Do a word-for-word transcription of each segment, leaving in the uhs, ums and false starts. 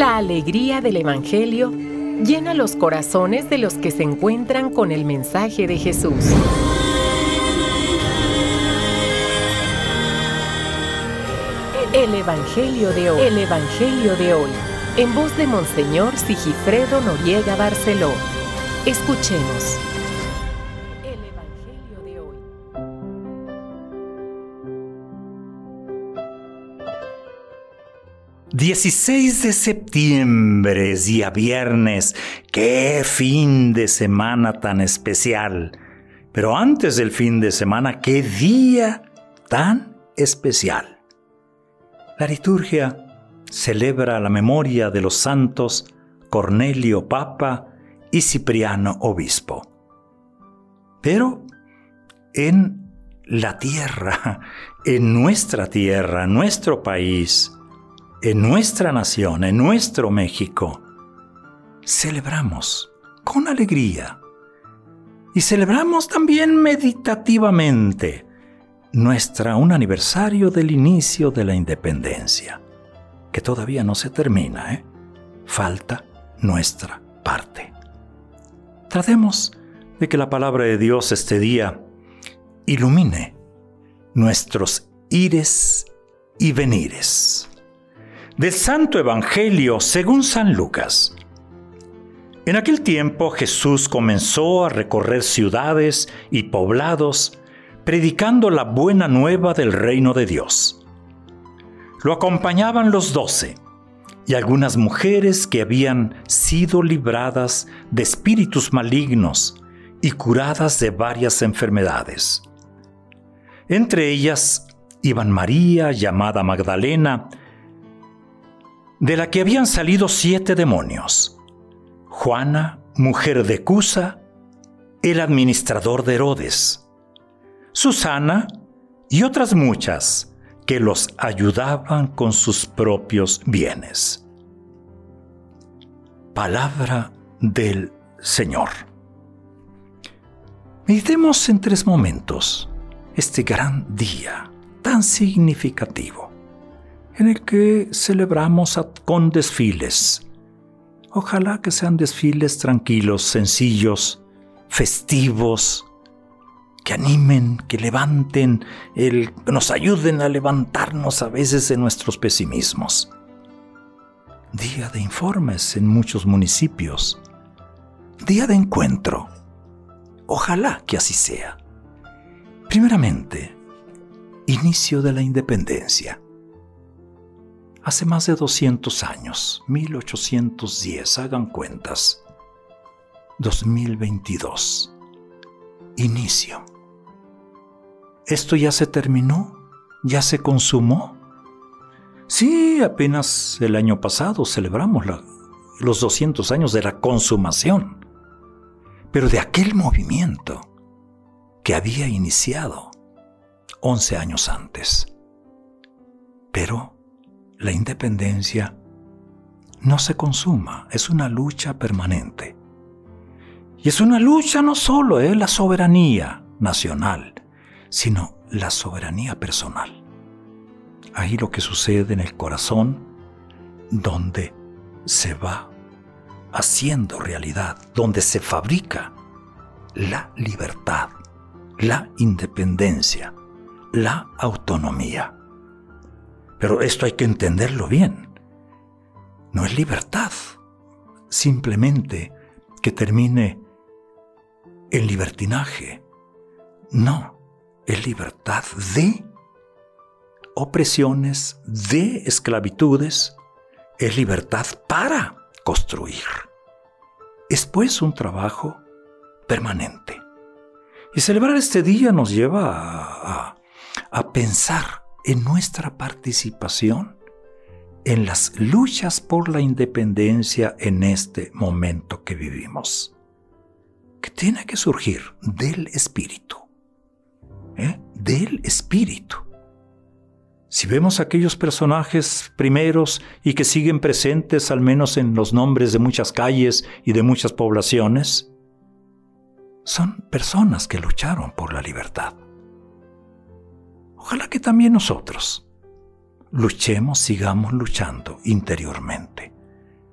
La alegría del Evangelio llena los corazones de los que se encuentran con el mensaje de Jesús. El Evangelio de hoy. El Evangelio de hoy. En voz de Monseñor Sigifredo Noriega Barceló. Escuchemos. El Evangelio de hoy. dieciséis de septiembre, día viernes. ¡Qué fin de semana tan especial! Pero antes del fin de semana, ¡qué día tan especial! La liturgia celebra la memoria de los santos Cornelio Papa y Cipriano Obispo. Pero en la tierra, en nuestra tierra, nuestro país, en nuestra nación, en nuestro México, celebramos con alegría y celebramos también meditativamente nuestra un aniversario del inicio de la independencia, que todavía no se termina, ¿eh? Falta nuestra parte. Tratemos de que la palabra de Dios este día ilumine nuestros ires y venires. Del Santo Evangelio según San Lucas. En aquel tiempo Jesús comenzó a recorrer ciudades y poblados, predicando la buena nueva del reino de Dios. Lo acompañaban los doce y algunas mujeres que habían sido libradas de espíritus malignos y curadas de varias enfermedades. Entre ellas iban María, llamada Magdalena, de la que habían salido siete demonios, Juana, mujer de Cusa, el administrador de Herodes, Susana y otras muchas que los ayudaban con sus propios bienes. Palabra del Señor. Meditemos en tres momentos este gran día tan significativo, en el que celebramos a, con desfiles. Ojalá que sean desfiles tranquilos, sencillos, festivos, que animen, que levanten, el, nos ayuden a levantarnos a veces de nuestros pesimismos. Día de informes en muchos municipios. Día de encuentro. Ojalá que así sea. Primeramente, inicio de la independencia. Hace más de doscientos años, mil ochocientos diez, hagan cuentas, dos mil veintidós, inicio. ¿Esto ya se terminó? ¿Ya se consumó? Sí, apenas el año pasado celebramos la, los doscientos años de la consumación, pero de aquel movimiento que había iniciado once años antes. Pero la independencia no se consuma, es una lucha permanente. Y es una lucha no solo de ¿eh? la soberanía nacional, sino la soberanía personal. Ahí lo que sucede en el corazón, donde se va haciendo realidad, donde se fabrica la libertad, la independencia, la autonomía. Pero esto hay que entenderlo bien. No es libertad, simplemente que termine en libertinaje. No, es libertad de opresiones, de esclavitudes. Es libertad para construir. Es pues un trabajo permanente. Y celebrar este día nos lleva a, a, a pensar en nuestra participación en las luchas por la independencia en este momento que vivimos, que tiene que surgir del espíritu, ¿eh? del espíritu. Si vemos aquellos personajes primeros y que siguen presentes al menos en los nombres de muchas calles y de muchas poblaciones, son personas que lucharon por la libertad. Ojalá que también nosotros luchemos, sigamos luchando interiormente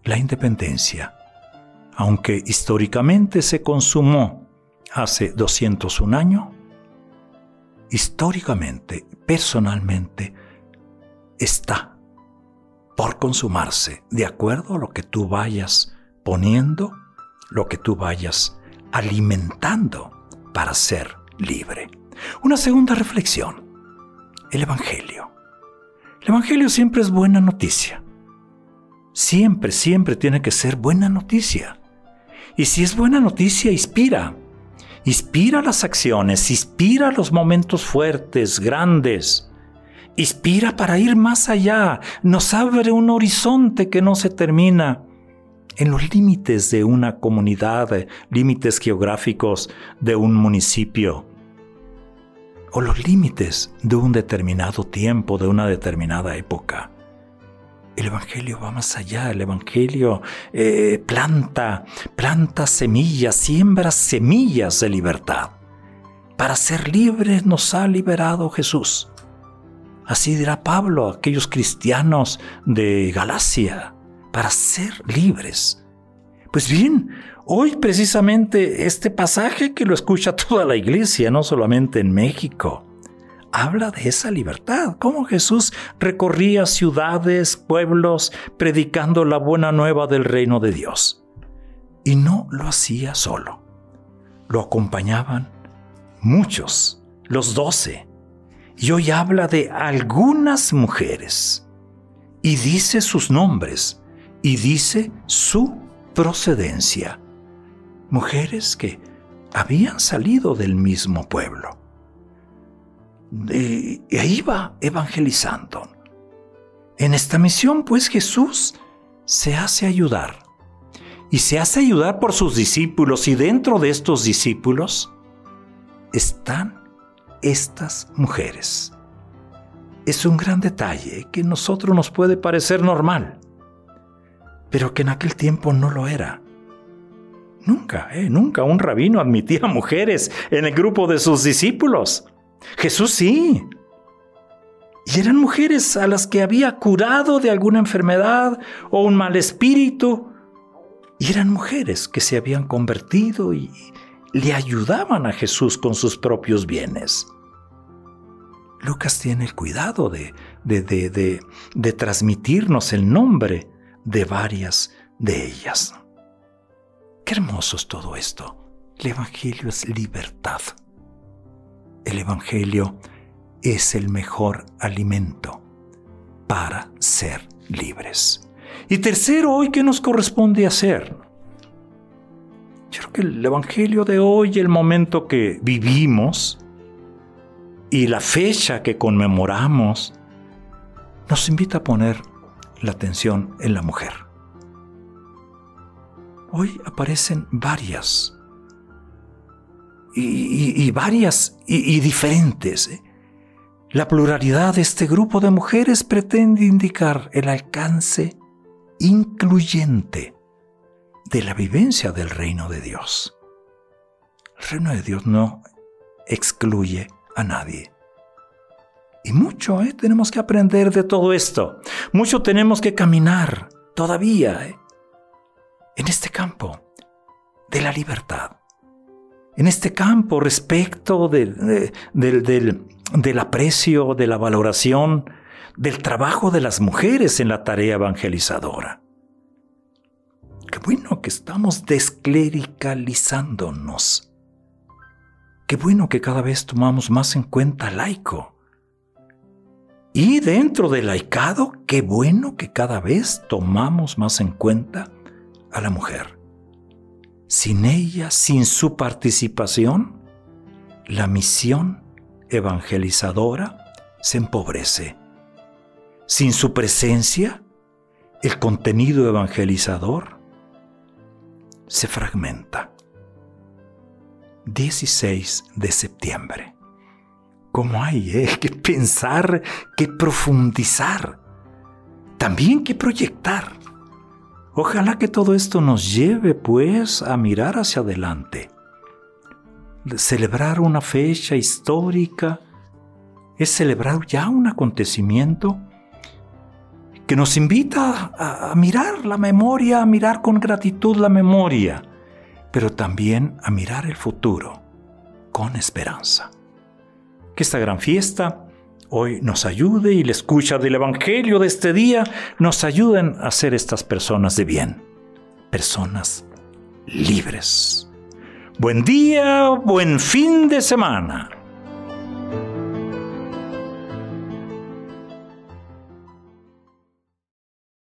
la independencia, aunque históricamente se consumó hace doscientos un años, históricamente, personalmente, está por consumarse de acuerdo a lo que tú vayas poniendo, lo que tú vayas alimentando para ser libre. Una segunda reflexión, el Evangelio. El Evangelio siempre es buena noticia. Siempre, siempre tiene que ser buena noticia. Y si es buena noticia, inspira. Inspira las acciones, inspira los momentos fuertes, grandes. Inspira para ir más allá. Nos abre un horizonte que no se termina en los límites de una comunidad, límites geográficos de un municipio, o los límites de un determinado tiempo, de una determinada época. El Evangelio va más allá. El Evangelio eh, planta, planta semillas, siembra semillas de libertad. Para ser libres nos ha liberado Jesús. Así dirá Pablo a aquellos cristianos de Galacia, para ser libres. Pues bien, hoy precisamente este pasaje que lo escucha toda la iglesia, no solamente en México, habla de esa libertad, cómo Jesús recorría ciudades, pueblos, predicando la buena nueva del reino de Dios. Y no lo hacía solo. Lo acompañaban muchos, los doce. Y hoy habla de algunas mujeres. Y dice sus nombres. Y dice su procedencia. Mujeres que habían salido del mismo pueblo. E iba evangelizando. En esta misión, pues, Jesús se hace ayudar. Y se hace ayudar por sus discípulos. Y dentro de estos discípulos están estas mujeres. Es un gran detalle que a nosotros nos puede parecer normal, pero que en aquel tiempo no lo era. Nunca, eh, nunca un rabino admitía mujeres en el grupo de sus discípulos. Jesús sí. Y eran mujeres a las que había curado de alguna enfermedad o un mal espíritu. Y eran mujeres que se habían convertido y le ayudaban a Jesús con sus propios bienes. Lucas tiene el cuidado de, de, de, de, de transmitirnos el nombre de varias de ellas. Qué hermoso es todo esto. El Evangelio es libertad. El Evangelio es el mejor alimento para ser libres. Y tercero, hoy, ¿qué nos corresponde hacer? Yo creo que el Evangelio de hoy, el momento que vivimos y la fecha que conmemoramos, nos invita a poner la atención en la mujer. Hoy aparecen varias y, y, y varias y, y diferentes. ¿eh? La pluralidad de este grupo de mujeres pretende indicar el alcance incluyente de la vivencia del reino de Dios. El reino de Dios no excluye a nadie. Y mucho ¿eh? tenemos que aprender de todo esto. Mucho tenemos que caminar todavía ¿eh? en este campo de la libertad. En este campo respecto de, de, de, del, del aprecio, de la valoración, del trabajo de las mujeres en la tarea evangelizadora. Qué bueno que estamos desclericalizándonos. Qué bueno que cada vez tomamos más en cuenta al laico. Y dentro del laicado, qué bueno que cada vez tomamos más en cuenta a la mujer. Sin ella, sin su participación, la misión evangelizadora se empobrece. Sin su presencia, el contenido evangelizador se fragmenta. dieciséis de septiembre. ¿Cómo hay eh? que pensar, que profundizar, también que proyectar? Ojalá que todo esto nos lleve, pues, a mirar hacia adelante. Celebrar una fecha histórica es celebrar ya un acontecimiento que nos invita a, a mirar la memoria, a mirar con gratitud la memoria, pero también a mirar el futuro con esperanza. Que esta gran fiesta hoy nos ayude y la escucha del Evangelio de este día nos ayuden a ser estas personas de bien, personas libres. Buen día, buen fin de semana.